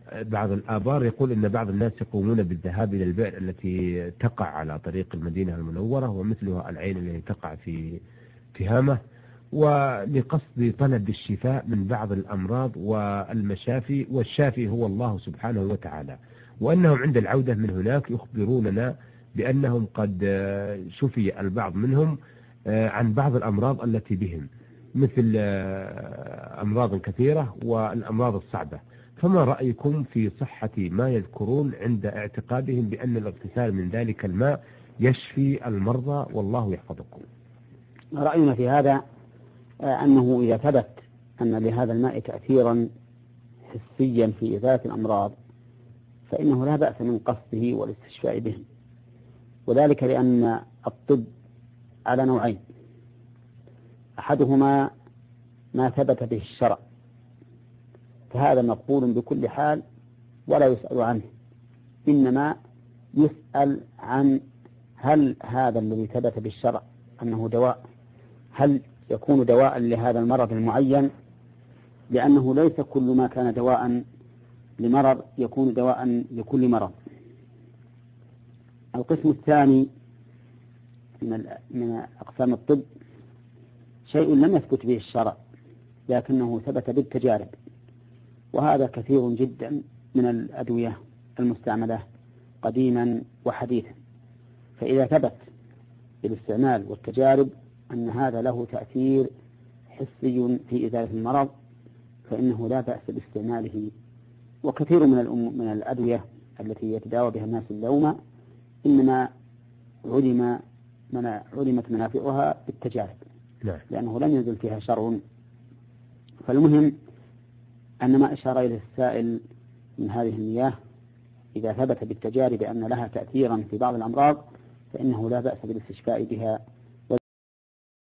بعض الآبار يقول إن بعض الناس يقومون بالذهاب إلى البئر التي تقع على طريق المدينة المنورة، ومثلها العين التي تقع في تهامة، ولقصد طلب الشفاء من بعض الأمراض والمشافي، والشافي هو الله سبحانه وتعالى، وأنهم عند العودة من هناك يخبروننا بأنهم قد شفي البعض منهم عن بعض الأمراض التي بهم، مثل أمراض كثيرة والأمراض الصعبة. فما رأيكم في صحة ما يذكرون عند اعتقادهم بأن الاغتسال من ذلك الماء يشفي المرضى، والله يحفظكم؟ رأينا في هذا أنه إذا ثبت أن لهذا الماء تأثيرا حسيا في إزالة الأمراض فإنه لا بأس من قصده والاستشفاء به، وذلك لأن الطب على نوعين: أحدهما ما ثبت به الشرع، فهذا مقبول بكل حال ولا يسأل عنه، إنما يسأل عن هل هذا الذي ثبت بالشرع أنه دواء، هل يكون دواء لهذا المرض المعين، لأنه ليس كل ما كان دواء لمرض يكون دواء لكل مرض. القسم الثاني من أقسام الطب شيء لم يثبت به الشرع لكنه ثبت بالتجارب، وهذا كثير جدا من الأدوية المستعملة قديما وحديثا، فإذا ثبت بالاستعمال والتجارب أن هذا له تأثير حسي في إزالة المرض فإنه لا بأس باستعماله. وكثير من الأدوية التي يتداوى بها الناس اليوم إنما علمت منافعها بالتجارب لأنه لم ينزل فيها شرع. فالمهم أن ما أشار إليه السائل من هذه المياه إذا ثبت بالتجارب أن لها تأثيرا في بعض الأمراض فإنه لا بأس بالاستشفاء بها